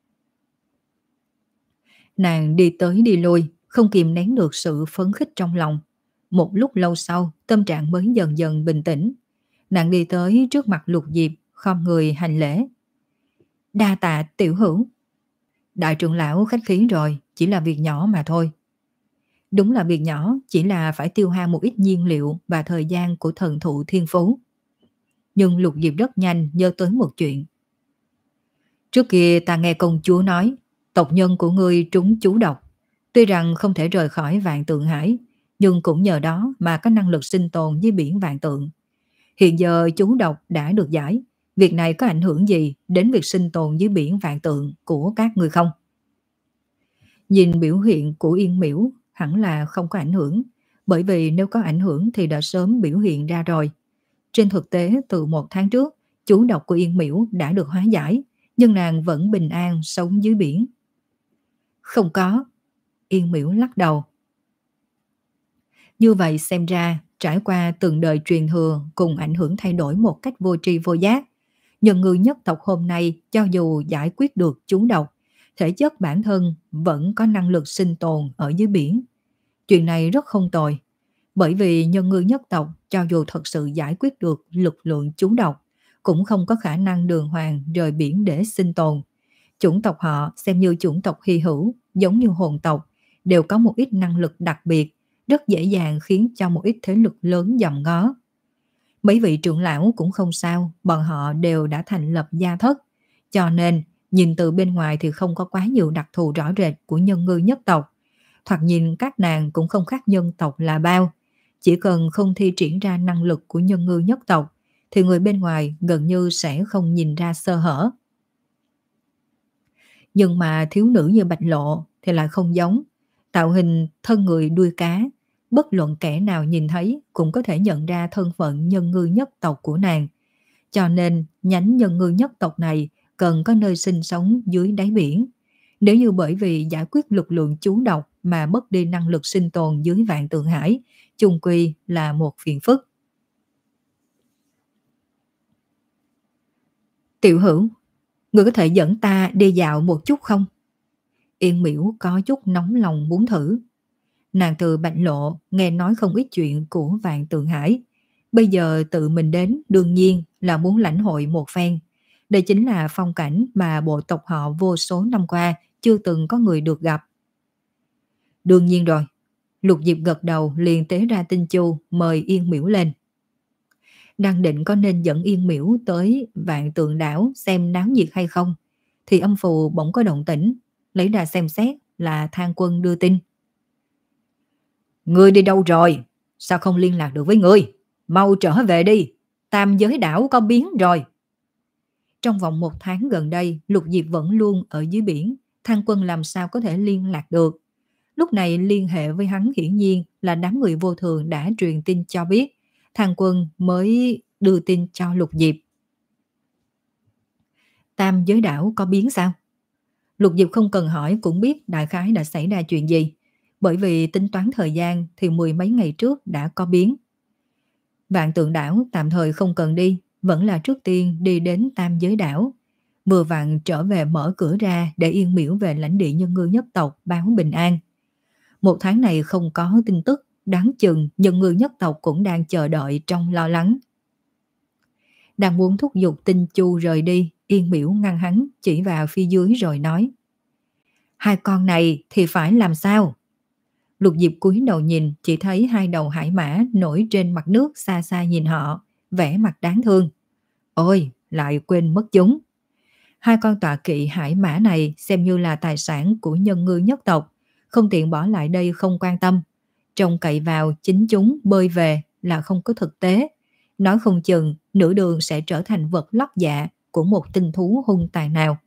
Nàng đi tới đi lui, không kìm nén được sự phấn khích trong lòng. Một lúc lâu sau, tâm trạng mới dần dần bình tĩnh. Nàng đi tới trước mặt Lục Diệp, khom người hành lễ. Đa tạ tiểu hữu. Đại trưởng lão khách khí rồi, chỉ là việc nhỏ mà thôi. Đúng là việc nhỏ, chỉ là phải tiêu hao một ít nhiên liệu và thời gian của thần thụ thiên phú. Nhưng Lục Diệp rất nhanh nhớ tới một chuyện. Trước kia ta nghe công chúa nói, tộc nhân của ngươi trúng chú độc. Tuy rằng không thể rời khỏi Vạn Tượng Hải, nhưng cũng nhờ đó mà có năng lực sinh tồn dưới biển Vạn Tượng. Hiện giờ chú độc đã được giải, việc này có ảnh hưởng gì đến việc sinh tồn dưới biển Vạn Tượng của các ngươi không? Nhìn biểu hiện của Yên Miễu hẳn là không có ảnh hưởng, bởi vì nếu có ảnh hưởng thì đã sớm biểu hiện ra rồi. Trên thực tế từ một tháng trước, chú độc của Yên Miễu đã được hóa giải, nhưng nàng vẫn bình an sống dưới biển. Không có. Yên Miễu lắc đầu. Như vậy xem ra, trải qua từng đời truyền thừa cùng ảnh hưởng thay đổi một cách vô tri vô giác. Nhân ngư nhất tộc hôm nay cho dù giải quyết được chú độc, thể chất bản thân vẫn có năng lực sinh tồn ở dưới biển. Chuyện này rất không tồi, bởi vì nhân ngư nhất tộc cho dù thật sự giải quyết được lực lượng chú độc, cũng không có khả năng đường hoàng rời biển để sinh tồn. Chủng tộc họ xem như chủng tộc hy hữu, giống như hồn tộc, đều có một ít năng lực đặc biệt, rất dễ dàng khiến cho một ít thế lực lớn dòm ngó. Mấy vị trưởng lão cũng không sao, bọn họ đều đã thành lập gia thất, cho nên nhìn từ bên ngoài thì không có quá nhiều đặc thù rõ rệt của nhân ngư nhất tộc. Thoạt nhìn các nàng cũng không khác nhân tộc là bao, chỉ cần không thi triển ra năng lực của nhân ngư nhất tộc thì người bên ngoài gần như sẽ không nhìn ra sơ hở. Nhưng mà thiếu nữ như Bạch Lộ thì lại không giống, tạo hình thân người đuôi cá, bất luận kẻ nào nhìn thấy cũng có thể nhận ra thân phận nhân ngư nhất tộc của nàng. Cho nên nhánh nhân ngư nhất tộc này cần có nơi sinh sống dưới đáy biển. Nếu như bởi vì giải quyết lực lượng chú độc mà mất đi năng lực sinh tồn dưới vạn tượng hải, chung quy là một phiền phức. Tiểu Hữu, người có thể dẫn ta đi dạo một chút không? Yên Miễu có chút nóng lòng muốn thử. Nàng từ Bạch Lộ nghe nói không ít chuyện của vạn tượng hải. Bây giờ tự mình đến đương nhiên là muốn lãnh hội một phen. Đây chính là phong cảnh mà bộ tộc họ vô số năm qua chưa từng có người được gặp. Đương nhiên rồi. Lục Diệp gật đầu liền tế ra tinh chu mời Yên Miễu lên. Đang định có nên dẫn Yên Miễu tới vạn tượng đảo xem náo nhiệt hay không, thì âm phù bỗng có động tĩnh, lấy ra xem xét là Thang Quân đưa tin. Ngươi đi đâu rồi? Sao không liên lạc được với ngươi? Mau trở về đi, tam giới đảo có biến rồi. Trong vòng một tháng gần đây, Lục Diệp vẫn luôn ở dưới biển, Thang Quân làm sao có thể liên lạc được. Lúc này liên hệ với hắn hiển nhiên là đám người vô thường đã truyền tin cho biết, Thang Quân mới đưa tin cho Lục Diệp. Tam giới đảo có biến sao? Lục Diệp không cần hỏi cũng biết đại khái đã xảy ra chuyện gì, bởi vì tính toán thời gian thì mười mấy ngày trước đã có biến. Vạn tượng đảo tạm thời không cần đi, vẫn là trước tiên đi đến tam giới đảo. Vừa vặn trở về mở cửa ra để Yên Miễu về lãnh địa nhân ngư nhất tộc báo bình an. Một tháng này không có tin tức, đáng chừng nhân ngư nhất tộc cũng đang chờ đợi trong lo lắng. Đang muốn thúc giục Tinh Chu rời đi, Yên Miễu ngăn hắn chỉ vào phía dưới rồi nói. Hai con này thì phải làm sao? Lục Diệp cúi đầu nhìn, chỉ thấy hai đầu hải mã nổi trên mặt nước xa xa nhìn họ, vẻ mặt đáng thương. Ôi, lại quên mất chúng. Hai con tọa kỵ hải mã này xem như là tài sản của nhân ngư nhất tộc, không tiện bỏ lại đây không quan tâm. Trông cậy vào chính chúng bơi về là không có thực tế. Nói không chừng nửa đường sẽ trở thành vật lót dạ của một tinh thú hung tàn nào.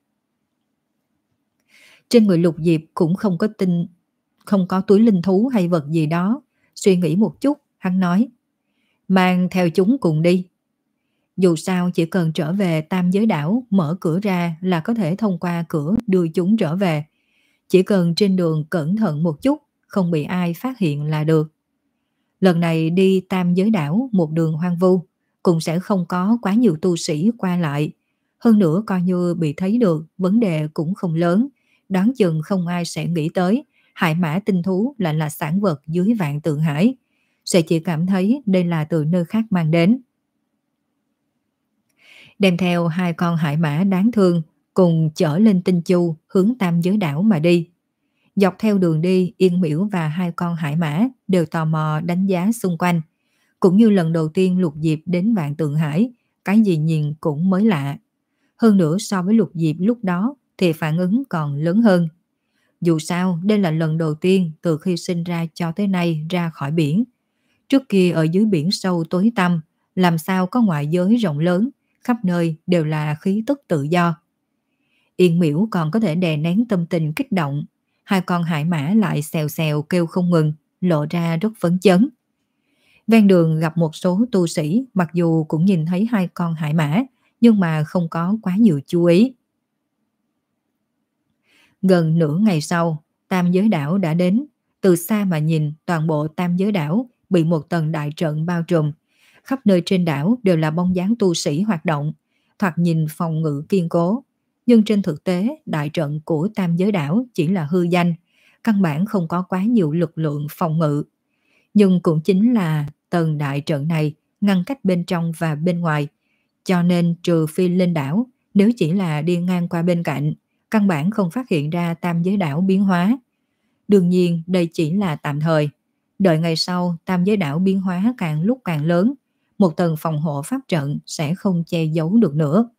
Trên người Lục Diệp cũng không có tinh, không có túi linh thú hay vật gì đó. Suy nghĩ một chút, hắn nói. Mang theo chúng cùng đi. Dù sao chỉ cần trở về tam giới đảo, mở cửa ra là có thể thông qua cửa đưa chúng trở về. Chỉ cần trên đường cẩn thận một chút, không bị ai phát hiện là được. Lần này đi tam giới đảo một đường hoang vu, cũng sẽ không có quá nhiều tu sĩ qua lại. Hơn nữa coi như bị thấy được, vấn đề cũng không lớn. Đoán chừng không ai sẽ nghĩ tới hải mã tinh thú lại là sản vật dưới vạn tượng hải. Sẽ chỉ cảm thấy đây là từ nơi khác mang đến. Đem theo hai con hải mã đáng thương cùng chở lên Tinh Chu hướng tam giới đảo mà đi. Dọc theo đường đi, Yên Miễu và hai con hải mã đều tò mò đánh giá xung quanh. Cũng như lần đầu tiên Lục Diệp đến vạn tượng hải, cái gì nhìn cũng mới lạ. Hơn nữa so với Lục Diệp lúc đó thì phản ứng còn lớn hơn. Dù sao, đây là lần đầu tiên từ khi sinh ra cho tới nay ra khỏi biển. Trước kia ở dưới biển sâu tối tăm, làm sao có ngoại giới rộng lớn, khắp nơi đều là khí tức tự do. Yên Miễu còn có thể đè nén tâm tình kích động, hai con hải mã lại xèo xèo kêu không ngừng, lộ ra rất phấn chấn. Ven đường gặp một số tu sĩ, mặc dù cũng nhìn thấy hai con hải mã, nhưng mà không có quá nhiều chú ý. Gần nửa ngày sau, tam giới đảo đã đến. Từ xa mà nhìn, toàn bộ tam giới đảo bị một tầng đại trận bao trùm. Khắp nơi trên đảo đều là bóng dáng tu sĩ hoạt động, thoạt nhìn phòng ngự kiên cố. Nhưng trên thực tế, đại trận của tam giới đảo chỉ là hư danh, căn bản không có quá nhiều lực lượng phòng ngự. Nhưng cũng chính là tầng đại trận này ngăn cách bên trong và bên ngoài. Cho nên trừ phi lên đảo, nếu chỉ là đi ngang qua bên cạnh, căn bản không phát hiện ra tam giới đảo biến hóa. Đương nhiên đây chỉ là tạm thời. Đợi ngày sau tam giới đảo biến hóa càng lúc càng lớn, một tầng phòng hộ pháp trận sẽ không che giấu được nữa.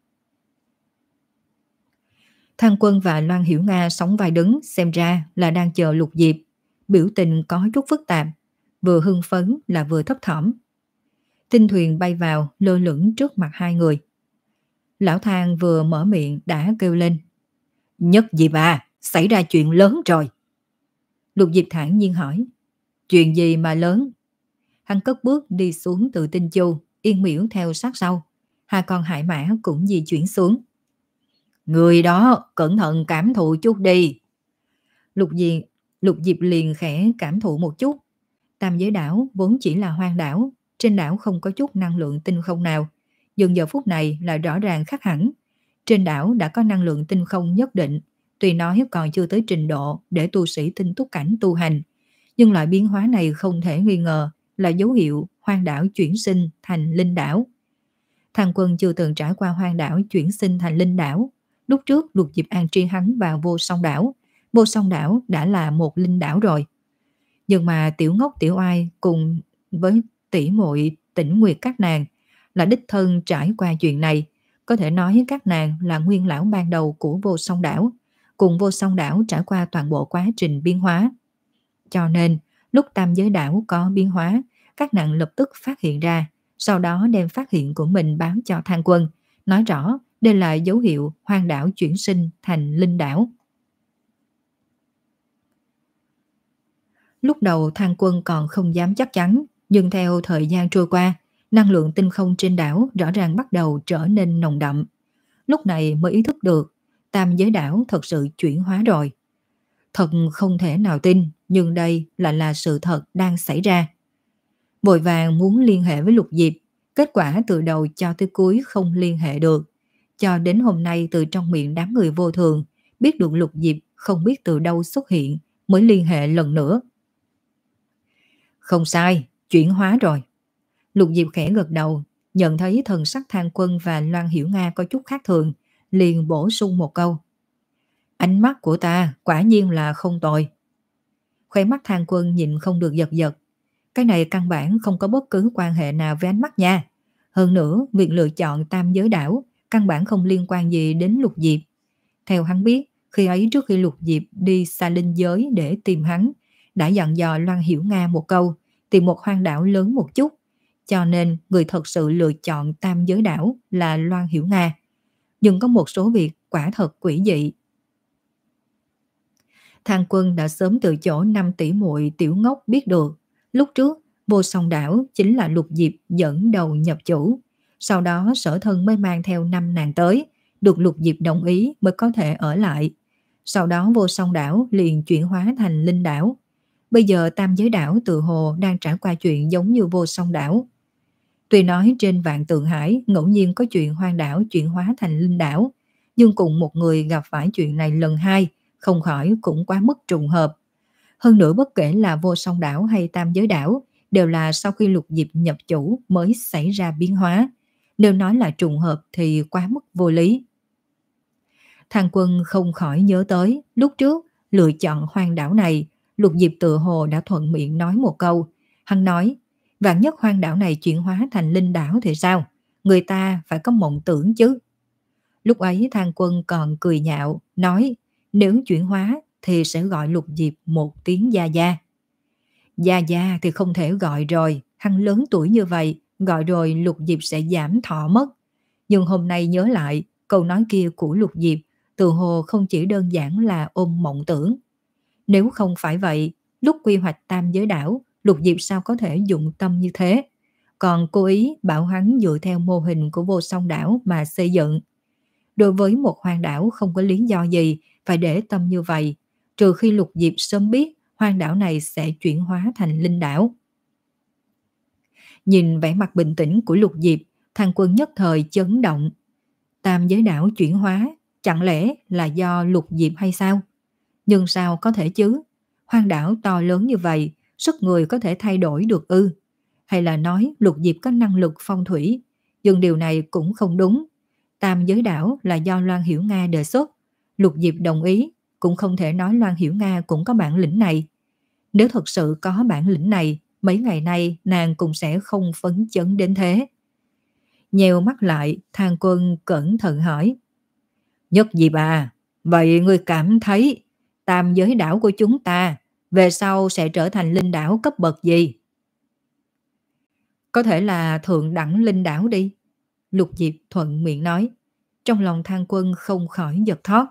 Thang Quân và Loan Hiểu Nga sóng vai đứng, xem ra là đang chờ Lục Diệp. Biểu tình có chút phức tạp, vừa hưng phấn là vừa thấp thỏm. Tinh thuyền bay vào lơ lửng trước mặt hai người. Lão Thang vừa mở miệng đã kêu lên. Nhất Diệp à, xảy ra chuyện lớn rồi. Lục Diệp thản nhiên hỏi. Chuyện gì mà lớn? Hắn cất bước đi xuống từ Tinh Chu, Yên Miễu theo sát sau. Hai con hải mã cũng di chuyển xuống. Người đó cẩn thận cảm thụ chút đi. Lục Diệp, Lục Diệp liền khẽ cảm thụ một chút. Tam giới đảo vốn chỉ là hoang đảo, trên đảo không có chút năng lượng tinh không nào. Nhưng giờ phút này là rõ ràng khác hẳn. Trên đảo đã có năng lượng tinh không nhất định, tuy nói còn chưa tới trình độ để tu sĩ tinh túc cảnh tu hành. Nhưng loại biến hóa này không thể nghi ngờ là dấu hiệu hoang đảo chuyển sinh thành linh đảo. Thằng Quân chưa từng trải qua hoang đảo chuyển sinh thành linh đảo. Lúc trước Lục Diệp an tri hắn vào vô song đảo. Vô song đảo đã là một linh đảo rồi. Nhưng mà Tiểu Ngốc Tiểu Oai cùng với tỷ muội Tĩnh Nguyệt các nàng là đích thân trải qua chuyện này. Có thể nói các nàng là nguyên lão ban đầu của vô song đảo. Cùng vô song đảo trải qua toàn bộ quá trình biến hóa. Cho nên lúc tam giới đảo có biến hóa, các nàng lập tức phát hiện ra. Sau đó đem phát hiện của mình báo cho Thang Quân, nói rõ đây là dấu hiệu hoang đảo chuyển sinh thành linh đảo. Lúc đầu Thang Quân còn không dám chắc chắn, nhưng theo thời gian trôi qua, năng lượng tinh không trên đảo rõ ràng bắt đầu trở nên nồng đậm. Lúc này mới ý thức được, tam giới đảo thật sự chuyển hóa rồi. Thật không thể nào tin, nhưng đây lại là sự thật đang xảy ra. Vội vàng muốn liên hệ với Lục Diệp, kết quả từ đầu cho tới cuối không liên hệ được. Cho đến hôm nay từ trong miệng đám người vô thường, biết được Lục Diệp không biết từ đâu xuất hiện, mới liên hệ lần nữa. Không sai, chuyển hóa rồi. Lục Diệp khẽ gật đầu, nhận thấy thần sắc Thang Quân và Loan Hiểu Nga có chút khác thường, liền bổ sung một câu. Ánh mắt của ta quả nhiên là không tồi. Khóe mắt Thang Quân nhịn không được giật giật. Cái này căn bản không có bất cứ quan hệ nào với ánh mắt nha. Hơn nữa, việc lựa chọn tam giới đảo căn bản không liên quan gì đến Lục Diệp. Theo hắn biết, khi ấy trước khi Lục Diệp đi xa linh giới để tìm hắn, đã dặn dò Loan Hiểu Nga một câu, tìm một hoang đảo lớn một chút. Cho nên người thật sự lựa chọn tam giới đảo là Loan Hiểu Nga. Nhưng có một số việc quả thật quỷ dị. Thang Quân đã sớm từ chỗ năm tỷ muội Tiểu Ngốc biết được. Lúc trước, vô song đảo chính là Lục Diệp dẫn đầu nhập chủ. Sau đó sở thân mới mang theo năm nàng tới, được Lục Diệp đồng ý mới có thể ở lại. Sau đó vô song đảo liền chuyển hóa thành linh đảo. Bây giờ tam giới đảo tự hồ đang trải qua chuyện giống như vô song đảo. Tuy nói trên vạn tượng hải ngẫu nhiên có chuyện hoang đảo chuyển hóa thành linh đảo, nhưng cùng một người gặp phải chuyện này lần hai, không khỏi cũng quá mức trùng hợp. Hơn nữa bất kể là vô song đảo hay tam giới đảo, đều là sau khi Lục Diệp nhập chủ mới xảy ra biến hóa. Nếu nói là trùng hợp thì quá mức vô lý. Thang Quân không khỏi nhớ tới, lúc trước lựa chọn hoang đảo này, Lục Diệp tự hồ đã thuận miệng nói một câu. Hắn nói, vạn nhất hoang đảo này chuyển hóa thành linh đảo thì sao? Người ta phải có mộng tưởng chứ. Lúc ấy Thang Quân còn cười nhạo, nói, nếu chuyển hóa thì sẽ gọi Lục Diệp một tiếng gia gia. Gia gia thì không thể gọi rồi, hắn lớn tuổi như vậy, gọi rồi Lục Diệp sẽ giảm thọ mất. Nhưng hôm nay nhớ lại, câu nói kia của Lục Diệp, tự hồ không chỉ đơn giản là ôm mộng tưởng. Nếu không phải vậy, lúc quy hoạch tam giới đảo, Lục Diệp sao có thể dụng tâm như thế? Còn cố ý bảo hắn dựa theo mô hình của vô song đảo mà xây dựng. Đối với một hoang đảo không có lý do gì phải để tâm như vậy, trừ khi Lục Diệp sớm biết hoang đảo này sẽ chuyển hóa thành linh đảo. Nhìn vẻ mặt bình tĩnh của Lục Diệp, Thang Quân nhất thời chấn động. Tam giới đảo chuyển hóa, chẳng lẽ là do Lục Diệp hay sao? Nhưng sao có thể chứ? Hoang đảo to lớn như vậy, sức người có thể thay đổi được ư? Hay là nói Lục Diệp có năng lực phong thủy? Nhưng điều này cũng không đúng. Tam giới đảo là do Loan Hiểu Nga đề xuất. Lục Diệp đồng ý, cũng không thể nói Loan Hiểu Nga cũng có bản lĩnh này. Nếu thật sự có bản lĩnh này, mấy ngày nay nàng cũng sẽ không phấn chấn đến thế. Nheo mắt lại, Thang Quân cẩn thận hỏi. Nhất Diệp à, vậy ngươi cảm thấy tam giới đảo của chúng ta về sau sẽ trở thành linh đảo cấp bậc gì? Có thể là thượng đẳng linh đảo đi. Lục Diệp thuận miệng nói. Trong lòng Thang Quân không khỏi giật thót.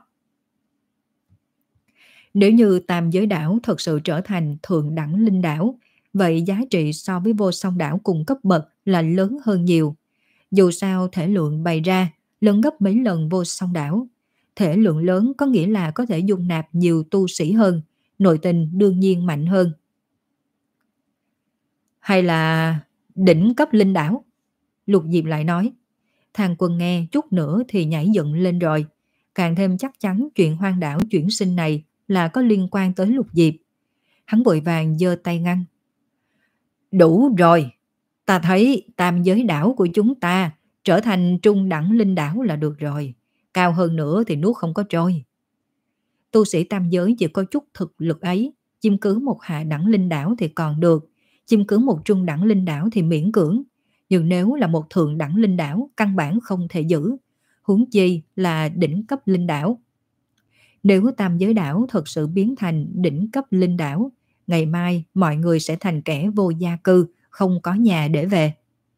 Nếu như tam giới đảo thật sự trở thành thượng đẳng linh đảo, vậy giá trị so với vô song đảo cùng cấp bậc là lớn hơn nhiều. Dù sao thể lượng bày ra lớn gấp mấy lần vô song đảo. Thể lượng lớn có nghĩa là có thể dung nạp nhiều tu sĩ hơn, nội tình đương nhiên mạnh hơn. Hay là đỉnh cấp linh đảo? Lục Diệp lại nói. Thang Quân nghe chút nữa thì nhảy dựng lên rồi, càng thêm chắc chắn chuyện hoang đảo chuyển sinh này là có liên quan tới Lục Diệp. Hắn vội vàng giơ tay ngăn. Đủ rồi, ta thấy tam giới đảo của chúng ta trở thành trung đẳng linh đảo là được rồi, cao hơn nữa thì nuốt không có trôi. Tu sĩ tam giới chỉ có chút thực lực ấy, chiếm cứ một hạ đẳng linh đảo thì còn được, chiếm cứ một trung đẳng linh đảo thì miễn cưỡng, nhưng nếu là một thượng đẳng linh đảo căn bản không thể giữ, huống chi là đỉnh cấp linh đảo. Nếu tam giới đảo thật sự biến thành đỉnh cấp linh đảo, ngày mai mọi người sẽ thành kẻ vô gia cư, không có nhà để về.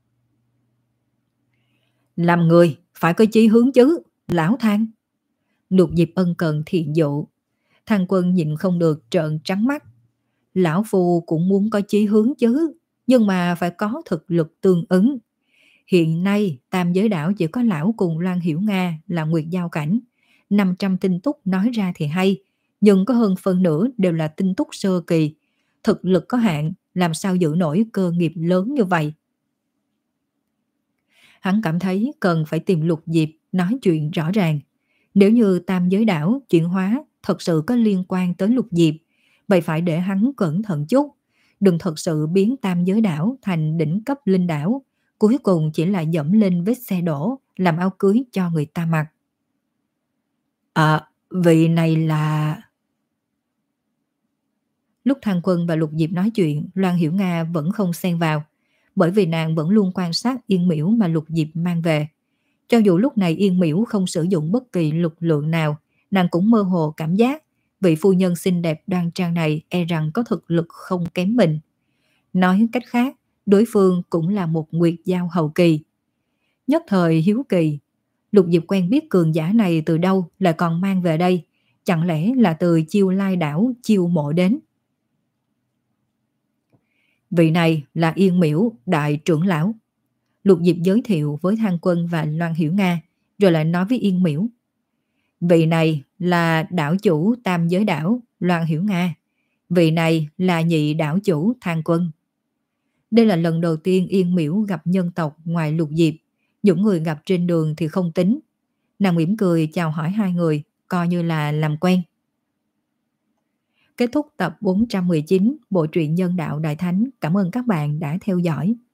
Làm người phải có chí hướng chứ, lão Thang. Lục Diệp ân cần thiện dụ. Thang Quân nhịn không được trợn trắng mắt. Lão Phu cũng muốn có chí hướng chứ, nhưng mà phải có thực lực tương ứng. Hiện nay tam giới đảo chỉ có lão cùng Loan Hiểu Nga là Nguyệt Giao Cảnh. năm trăm tinh túc nói ra thì hay, nhưng có hơn phần nửa đều là tinh túc sơ kỳ. Thực lực có hạn, làm sao giữ nổi cơ nghiệp lớn như vậy? Hắn cảm thấy cần phải tìm Lục Diệp nói chuyện rõ ràng. Nếu như tam giới đảo chuyển hóa thật sự có liên quan tới Lục Diệp, vậy phải để hắn cẩn thận chút, đừng thật sự biến tam giới đảo thành đỉnh cấp linh đảo, cuối cùng chỉ là dẫm lên vết xe đổ, làm áo cưới cho người ta mặc. À, vị này là... Lúc Thang Quân và Lục Diệp nói chuyện, Loan Hiểu Nga vẫn không xen vào, bởi vì nàng vẫn luôn quan sát Yên Miễu mà Lục Diệp mang về. Cho dù lúc này Yên Miễu không sử dụng bất kỳ lực lượng nào, nàng cũng mơ hồ cảm giác vị phu nhân xinh đẹp đoan trang này e rằng có thực lực không kém mình. Nói cách khác, đối phương cũng là một Nguyệt Giao hậu kỳ. Nhất thời hiếu kỳ, Lục Diệp quen biết cường giả này từ đâu lại còn mang về đây, chẳng lẽ là từ Chiêu Lai đảo chiêu mộ đến? Vị này là Yên Miễu đại trưởng lão. Lục Diệp giới thiệu với Thang Quân và Loan Hiểu Nga, rồi lại nói với Yên Miễu. Vị này là đảo chủ tam giới đảo Loan Hiểu Nga. Vị này là nhị đảo chủ Thang Quân. Đây là lần đầu tiên Yên Miễu gặp nhân tộc ngoài Lục Diệp. Những người gặp trên đường thì không tính. Nàng mỉm cười chào hỏi hai người, coi như là làm quen. Kết thúc tập bốn trăm mười chín Bộ truyện Nhân đạo Đại Thánh. Cảm ơn các bạn đã theo dõi.